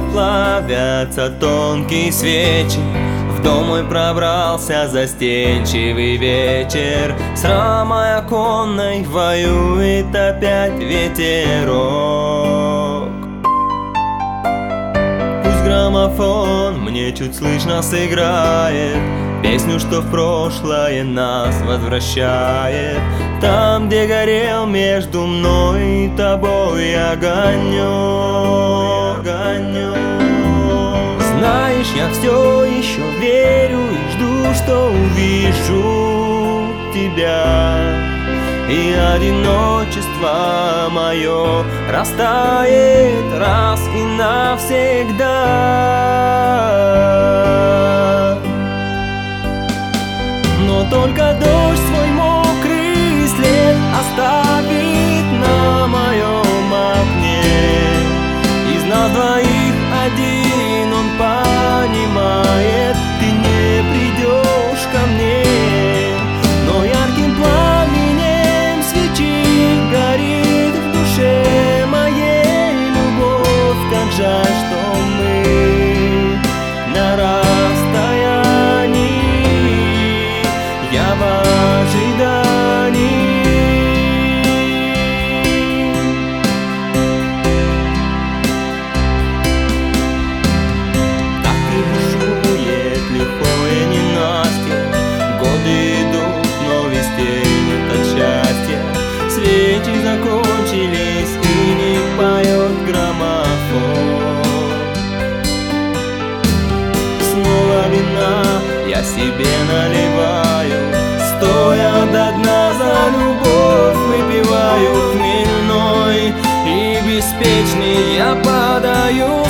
плавятся тонкие свечи. В дом мой пробрался застенчивый вечер. С рамой оконной воюет опять ветерок. Пусть граммофон мне чуть слышно сыграет песню, что в прошлое нас возвращает. Там, где горел между мной и тобой огонек. Знаешь, я все еще верю и жду, что увижу тебя, и одиночество мое растает раз и навсегда. Но только дождь свой мокрый след оставит на моем окне. Из нас двоих один он понимает, ты не придешь ко мне. Но ярким пламенем свечи горит в душе моей любовь. Как жаль, что мы на расстоянии, я в ожидании. Свечи закончились, и не поет граммофон. Снова вина я себе наливаю, стоя до дна за любовь выпиваю. Хмельной и беспечный я падаю